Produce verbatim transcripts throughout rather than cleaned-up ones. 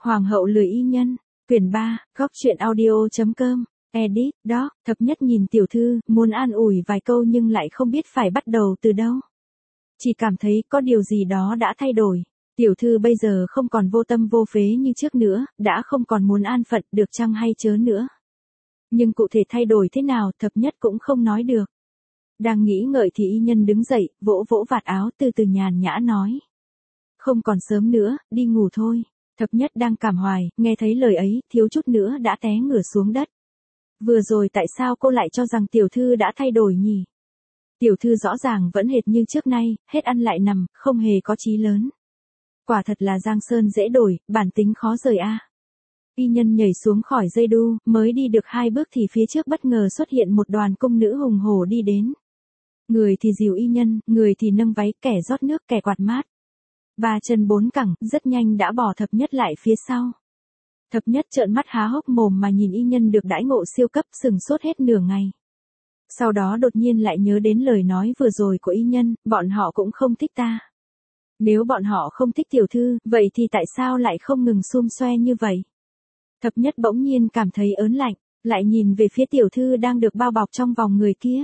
Hoàng hậu lười y nhân, quyển ba, góc truyện audio.com, edit, đó, thập nhất nhìn tiểu thư, muốn an ủi vài câu nhưng lại không biết phải bắt đầu từ đâu. Chỉ cảm thấy có điều gì đó đã thay đổi. Tiểu thư bây giờ không còn vô tâm vô phế như trước nữa, đã không còn muốn an phận được chăng hay chớ nữa. Nhưng cụ thể thay đổi thế nào thập nhất cũng không nói được. Đang nghĩ ngợi thì y nhân đứng dậy, vỗ vỗ vạt áo từ từ nhàn nhã nói. Không còn sớm nữa, đi ngủ thôi. Thập nhất đang cảm hoài, nghe thấy lời ấy, thiếu chút nữa đã té ngửa xuống đất. Vừa rồi tại sao cô lại cho rằng tiểu thư đã thay đổi nhỉ? Tiểu thư rõ ràng vẫn hệt như trước nay, hết ăn lại nằm, không hề có chí lớn. Quả thật là giang sơn dễ đổi, bản tính khó rời a. Y nhân nhảy xuống khỏi dây đu, mới đi được hai bước thì phía trước bất ngờ xuất hiện một đoàn cung nữ hùng hổ đi đến. Người thì dìu y nhân, người thì nâng váy, kẻ rót nước, kẻ quạt mát. Ba chân bốn cẳng, rất nhanh đã bỏ thập nhất lại phía sau. Thập nhất trợn mắt há hốc mồm mà nhìn y nhân được đãi ngộ siêu cấp, sừng sốt hết nửa ngày. Sau đó đột nhiên lại nhớ đến lời nói vừa rồi của y nhân, bọn họ cũng không thích ta. Nếu bọn họ không thích tiểu thư, vậy thì tại sao lại không ngừng xum xoe như vậy? Thập nhất bỗng nhiên cảm thấy ớn lạnh, lại nhìn về phía tiểu thư đang được bao bọc trong vòng người kia.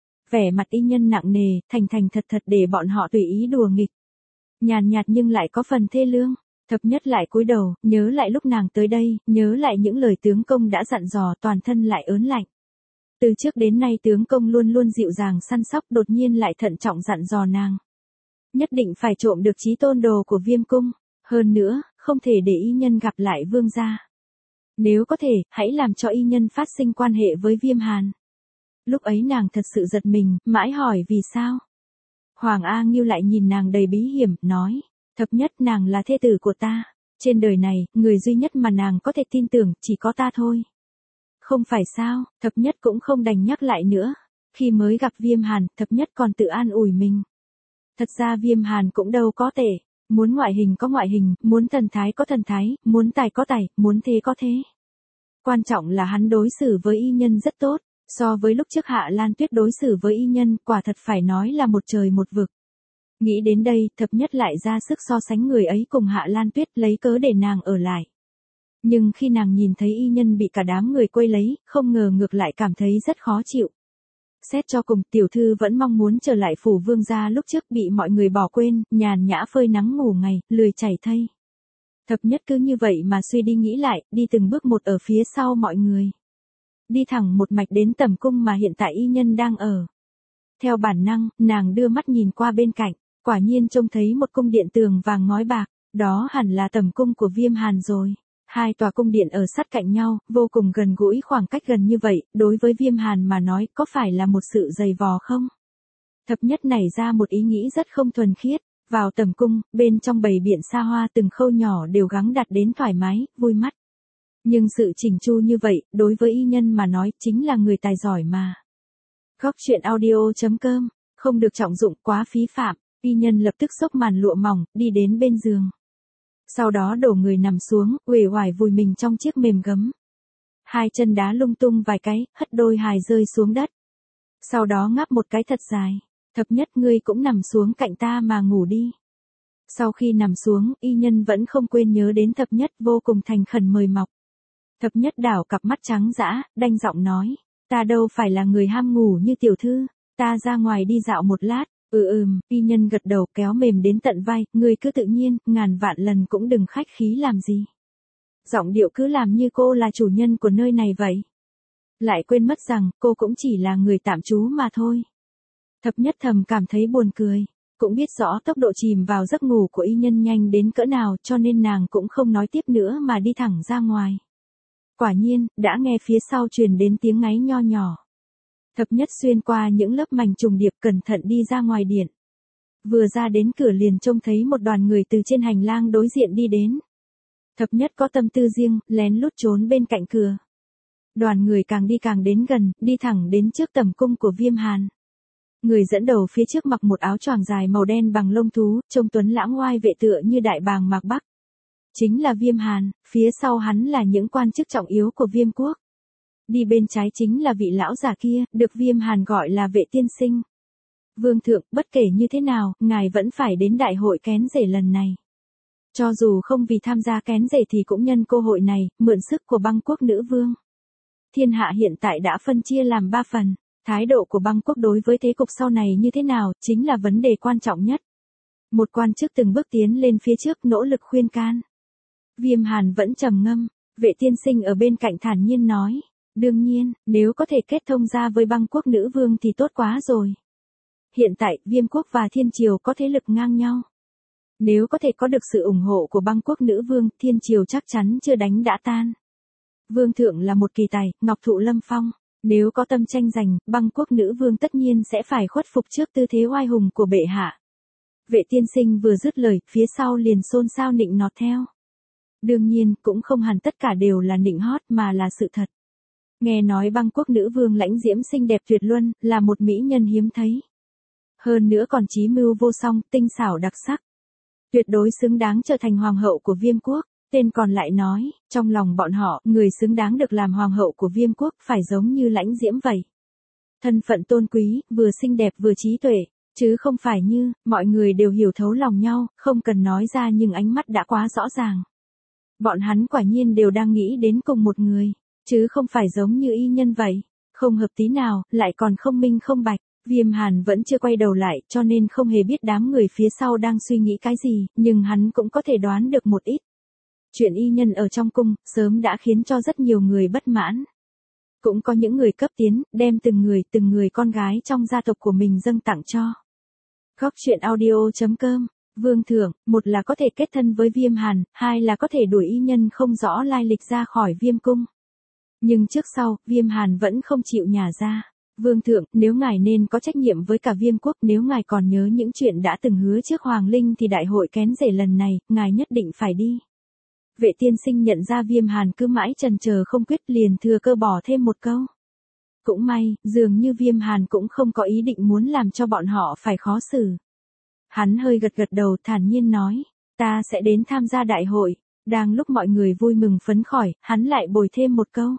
Vẻ mặt y nhân nặng nề, thành thành thật thật để bọn họ tùy ý đùa nghịch. Nhàn nhạt nhưng lại có phần thê lương. Thập nhất lại cúi đầu, nhớ lại lúc nàng tới đây, nhớ lại những lời tướng công đã dặn dò, toàn thân lại ớn lạnh. Từ trước đến nay tướng công luôn luôn dịu dàng săn sóc, đột nhiên lại thận trọng dặn dò nàng. Nhất định phải trộm được chí tôn đồ của Viêm cung, hơn nữa, không thể để y nhân gặp lại vương gia. Nếu có thể, hãy làm cho y nhân phát sinh quan hệ với Viêm Hàn. Lúc ấy nàng thật sự giật mình, mãi hỏi vì sao. Hoàng A Ngưu lại nhìn nàng đầy bí hiểm, nói, thập nhất nàng là thê tử của ta. Trên đời này, người duy nhất mà nàng có thể tin tưởng, chỉ có ta thôi. Không phải sao, thập nhất cũng không đành nhắc lại nữa. Khi mới gặp Viêm Hàn, thập nhất còn tự an ủi mình. Thật ra Viêm Hàn cũng đâu có tệ. Muốn ngoại hình có ngoại hình, muốn thần thái có thần thái, muốn tài có tài, muốn thế có thế. Quan trọng là hắn đối xử với y nhân rất tốt. So với lúc trước Hạ Lan Tuyết đối xử với y nhân, quả thật phải nói là một trời một vực. Nghĩ đến đây, thập nhất lại ra sức so sánh người ấy cùng Hạ Lan Tuyết, lấy cớ để nàng ở lại. Nhưng khi nàng nhìn thấy y nhân bị cả đám người quây lấy, không ngờ ngược lại cảm thấy rất khó chịu. Xét cho cùng, tiểu thư vẫn mong muốn trở lại phủ vương gia lúc trước bị mọi người bỏ quên, nhàn nhã phơi nắng ngủ ngày, lười chảy thây. Thập nhất cứ như vậy mà suy đi nghĩ lại, đi từng bước một ở phía sau mọi người. Đi thẳng một mạch đến tẩm cung mà hiện tại y nhân đang ở. Theo bản năng, nàng đưa mắt nhìn qua bên cạnh, quả nhiên trông thấy một cung điện tường vàng ngói bạc, đó hẳn là tẩm cung của Viêm Hàn rồi. Hai tòa cung điện ở sát cạnh nhau, vô cùng gần gũi, khoảng cách gần như vậy, đối với Viêm Hàn mà nói có phải là một sự dày vò không? Thập nhất nảy ra một ý nghĩ rất không thuần khiết, vào tẩm cung, bên trong bầy biện xa hoa từng khâu nhỏ đều gắng đặt đến thoải mái, vui mắt. Nhưng sự chỉnh chu như vậy, đối với y nhân mà nói chính là người tài giỏi mà. Góc truyện audio.com, không được trọng dụng quá phí phạm, y nhân lập tức xốc màn lụa mỏng, đi đến bên giường. Sau đó đổ người nằm xuống, uể oải vùi mình trong chiếc mềm gấm. Hai chân đá lung tung vài cái, hất đôi hài rơi xuống đất. Sau đó ngáp một cái thật dài, thập nhất ngươi cũng nằm xuống cạnh ta mà ngủ đi. Sau khi nằm xuống, y nhân vẫn không quên nhớ đến thập nhất, vô cùng thành khẩn mời mọc. Thập nhất đảo cặp mắt trắng dã, đanh giọng nói, ta đâu phải là người ham ngủ như tiểu thư, ta ra ngoài đi dạo một lát. Ừ ừm, y nhân gật đầu kéo mềm đến tận vai, ngươi cứ tự nhiên, ngàn vạn lần cũng đừng khách khí làm gì. Giọng điệu cứ làm như cô là chủ nhân của nơi này vậy. Lại quên mất rằng, cô cũng chỉ là người tạm trú mà thôi. Thập nhất thầm cảm thấy buồn cười, cũng biết rõ tốc độ chìm vào giấc ngủ của y nhân nhanh đến cỡ nào cho nên nàng cũng không nói tiếp nữa mà đi thẳng ra ngoài. Quả nhiên, đã nghe phía sau truyền đến tiếng ngáy nho nhỏ. Thập nhất xuyên qua những lớp mảnh trùng điệp cẩn thận đi ra ngoài điện. Vừa ra đến cửa liền trông thấy một đoàn người từ trên hành lang đối diện đi đến. Thập nhất có tâm tư riêng, lén lút trốn bên cạnh cửa. Đoàn người càng đi càng đến gần, đi thẳng đến trước tẩm cung của Viêm Hàn. Người dẫn đầu phía trước mặc một áo choàng dài màu đen bằng lông thú, trông tuấn lãng oai vệ tựa như đại bàng mạc Bắc. Chính là Viêm Hàn, phía sau hắn là những quan chức trọng yếu của Viêm quốc. Đi bên trái chính là vị lão già kia, được Viêm Hàn gọi là vệ tiên sinh. Vương thượng, bất kể như thế nào, ngài vẫn phải đến đại hội kén rể lần này. Cho dù không vì tham gia kén rể thì cũng nhân cơ hội này, mượn sức của băng quốc nữ vương. Thiên hạ hiện tại đã phân chia làm ba phần. Thái độ của băng quốc đối với thế cục sau này như thế nào, chính là vấn đề quan trọng nhất. Một quan chức từng bước tiến lên phía trước nỗ lực khuyên can. Viêm Hàn vẫn trầm ngâm, Vệ tiên sinh ở bên cạnh thản nhiên nói. Đương nhiên, nếu có thể kết thông ra với băng quốc nữ vương thì tốt quá rồi. Hiện tại, Viêm quốc và Thiên triều có thế lực ngang nhau. Nếu có thể có được sự ủng hộ của băng quốc nữ vương, Thiên triều chắc chắn chưa đánh đã tan. Vương thượng là một kỳ tài, ngọc thụ lâm phong. Nếu có tâm tranh giành, băng quốc nữ vương tất nhiên sẽ phải khuất phục trước tư thế oai hùng của bệ hạ. Vệ tiên sinh vừa dứt lời, phía sau liền xôn xao nịnh nọt theo. Đương nhiên, cũng không hẳn tất cả đều là nịnh hót mà là sự thật. Nghe nói băng quốc nữ vương Lãnh Diễm xinh đẹp tuyệt luân, là một mỹ nhân hiếm thấy. Hơn nữa còn trí mưu vô song, tinh xảo đặc sắc. Tuyệt đối xứng đáng trở thành hoàng hậu của Viêm quốc. Tên còn lại nói, trong lòng bọn họ, người xứng đáng được làm hoàng hậu của Viêm quốc phải giống như Lãnh Diễm vậy. Thân phận tôn quý, vừa xinh đẹp vừa trí tuệ, chứ không phải như, mọi người đều hiểu thấu lòng nhau, không cần nói ra nhưng ánh mắt đã quá rõ ràng. Bọn hắn quả nhiên đều đang nghĩ đến cùng một người, chứ không phải giống như y nhân vậy. Không hợp tí nào, lại còn không minh không bạch. Viêm Hàn vẫn chưa quay đầu lại, cho nên không hề biết đám người phía sau đang suy nghĩ cái gì, nhưng hắn cũng có thể đoán được một ít. Chuyện y nhân ở trong cung, sớm đã khiến cho rất nhiều người bất mãn. Cũng có những người cấp tiến, đem từng người từng người con gái trong gia tộc của mình dâng tặng cho. Góc truyện audio chấm com, Vương thượng, một là có thể kết thân với Viêm Hàn, hai là có thể đuổi y nhân không rõ lai lịch ra khỏi Viêm cung. Nhưng trước sau, Viêm Hàn vẫn không chịu nhả ra. Vương thượng, nếu ngài nên có trách nhiệm với cả Viêm quốc, nếu ngài còn nhớ những chuyện đã từng hứa trước Hoàng Linh thì đại hội kén rể lần này, ngài nhất định phải đi. Vệ tiên sinh nhận ra Viêm Hàn cứ mãi chần chờ không quyết, liền thừa cơ bỏ thêm một câu. Cũng may, dường như Viêm Hàn cũng không có ý định muốn làm cho bọn họ phải khó xử. Hắn hơi gật gật đầu thản nhiên nói, ta sẽ đến tham gia đại hội. Đang lúc mọi người vui mừng phấn khởi, hắn lại bồi thêm một câu.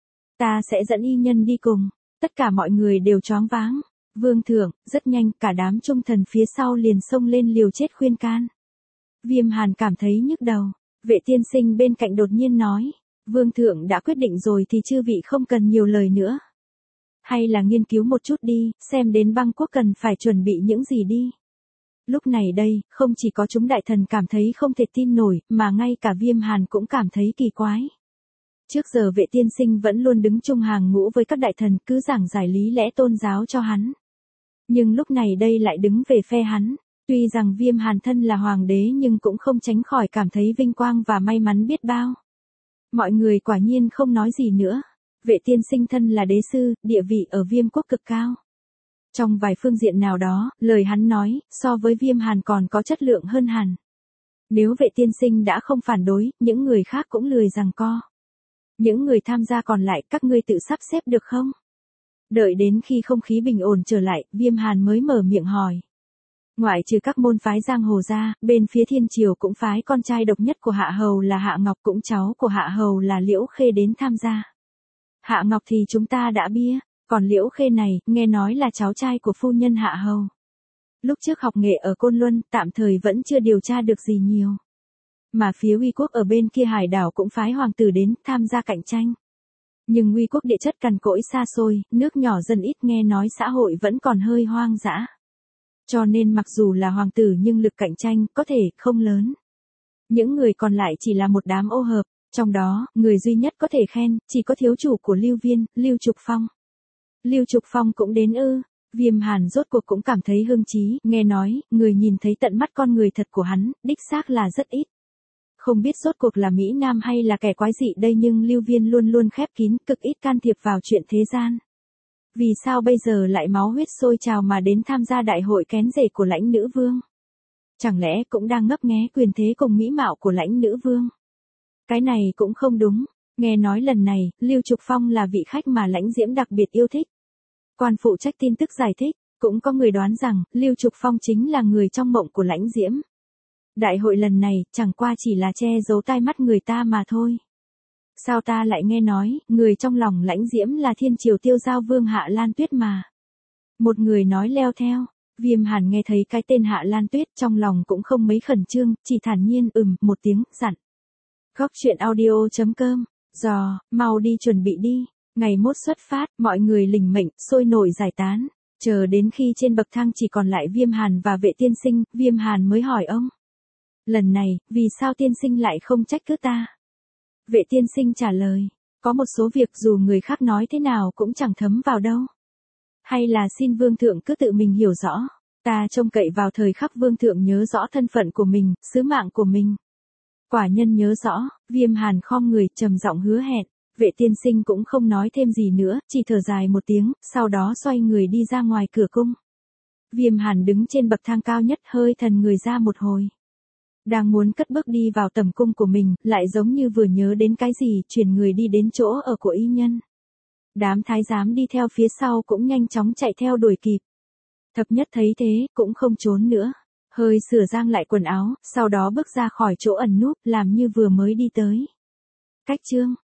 Ta sẽ dẫn y nhân đi cùng. Tất cả mọi người đều choáng váng. Vương thượng, rất nhanh, cả đám trung thần phía sau liền xông lên liều chết khuyên can. Viêm Hàn cảm thấy nhức đầu. Vệ tiên sinh bên cạnh đột nhiên nói, Vương thượng đã quyết định rồi thì chư vị không cần nhiều lời nữa. Hay là nghiên cứu một chút đi, xem đến băng quốc cần phải chuẩn bị những gì đi. Lúc này đây, không chỉ có chúng đại thần cảm thấy không thể tin nổi, mà ngay cả Viêm Hàn cũng cảm thấy kỳ quái. Trước giờ vệ tiên sinh vẫn luôn đứng chung hàng ngũ với các đại thần, cứ giảng giải lý lẽ tôn giáo cho hắn. Nhưng lúc này đây lại đứng về phe hắn. Tuy rằng Viêm Hàn thân là hoàng đế nhưng cũng không tránh khỏi cảm thấy vinh quang và may mắn biết bao. Mọi người quả nhiên không nói gì nữa. Vệ tiên sinh thân là đế sư, địa vị ở Viêm quốc cực cao. Trong vài phương diện nào đó, lời hắn nói, so với Viêm Hàn còn có chất lượng hơn hẳn. Nếu vệ tiên sinh đã không phản đối, những người khác cũng lười giằng co. Những người tham gia còn lại, các ngươi tự sắp xếp được không? Đợi đến khi không khí bình ổn trở lại, Viêm Hàn mới mở miệng hỏi. Ngoại trừ các môn phái giang hồ ra, bên phía Thiên triều cũng phái con trai độc nhất của Hạ Hầu là Hạ Ngọc, cũng cháu của Hạ Hầu là Liễu Khê đến tham gia. Hạ Ngọc thì chúng ta đã bia, còn Liễu Khê này, nghe nói là cháu trai của phu nhân Hạ Hầu. Lúc trước học nghệ ở Côn Luân, tạm thời vẫn chưa điều tra được gì nhiều. Mà phía Uy quốc ở bên kia hải đảo cũng phái hoàng tử đến tham gia cạnh tranh. Nhưng Uy quốc địa chất cằn cỗi xa xôi, nước nhỏ dân ít, nghe nói xã hội vẫn còn hơi hoang dã. Cho nên mặc dù là hoàng tử nhưng lực cạnh tranh có thể không lớn. Những người còn lại chỉ là một đám ô hợp, trong đó, người duy nhất có thể khen, chỉ có thiếu chủ của Lưu Viên, Lưu Trục Phong. Lưu Trục Phong cũng đến ư. Viêm Hàn rốt cuộc cũng cảm thấy hưng trí, nghe nói, người nhìn thấy tận mắt con người thật của hắn, đích xác là rất ít. Không biết rốt cuộc là Mỹ Nam hay là kẻ quái dị đây nhưng Lưu Viên luôn luôn khép kín, cực ít can thiệp vào chuyện thế gian. Vì sao bây giờ lại máu huyết sôi trào mà đến tham gia đại hội kén rể của Lãnh nữ vương? Chẳng lẽ cũng đang ngấp nghé quyền thế cùng mỹ mạo của Lãnh nữ vương? Cái này cũng không đúng, nghe nói lần này, Lưu Trục Phong là vị khách mà Lãnh Diễm đặc biệt yêu thích. Quan phụ trách tin tức giải thích, cũng có người đoán rằng, Lưu Trục Phong chính là người trong mộng của Lãnh Diễm. Đại hội lần này, chẳng qua chỉ là che giấu tai mắt người ta mà thôi. Sao ta lại nghe nói, người trong lòng Lãnh Diễm là Thiên triều tiêu giao vương Hạ Lan Tuyết mà. Một người nói leo theo, Viêm Hàn nghe thấy cái tên Hạ Lan Tuyết trong lòng cũng không mấy khẩn trương, chỉ thản nhiên ừm một tiếng, dặn. Góc truyện audio.com, Giò, mau đi chuẩn bị đi. Ngày mốt xuất phát, mọi người lỉnh mệnh, sôi nổi giải tán. Chờ đến khi trên bậc thang chỉ còn lại Viêm Hàn và Vệ tiên sinh, Viêm Hàn mới hỏi ông. Lần này, vì sao tiên sinh lại không trách cứ ta? Vệ tiên sinh trả lời. Có một số việc dù người khác nói thế nào cũng chẳng thấm vào đâu. Hay là xin vương thượng cứ tự mình hiểu rõ. Ta trông cậy vào thời khắc vương thượng nhớ rõ thân phận của mình, sứ mạng của mình. Quả nhân nhớ rõ, Viêm Hàn khom người trầm giọng hứa hẹn. Vệ tiên sinh cũng không nói thêm gì nữa, chỉ thở dài một tiếng, sau đó xoay người đi ra ngoài cửa cung. Viêm Hàn đứng trên bậc thang cao nhất hơi thần người ra một hồi. Đang muốn cất bước đi vào tầm cung của mình, lại giống như vừa nhớ đến cái gì, chuyển người đi đến chỗ ở của y nhân. Đám thái giám đi theo phía sau cũng nhanh chóng chạy theo đuổi kịp. Thập nhất thấy thế, cũng không trốn nữa. Hơi sửa sang lại quần áo, sau đó bước ra khỏi chỗ ẩn núp, làm như vừa mới đi tới. Cách chương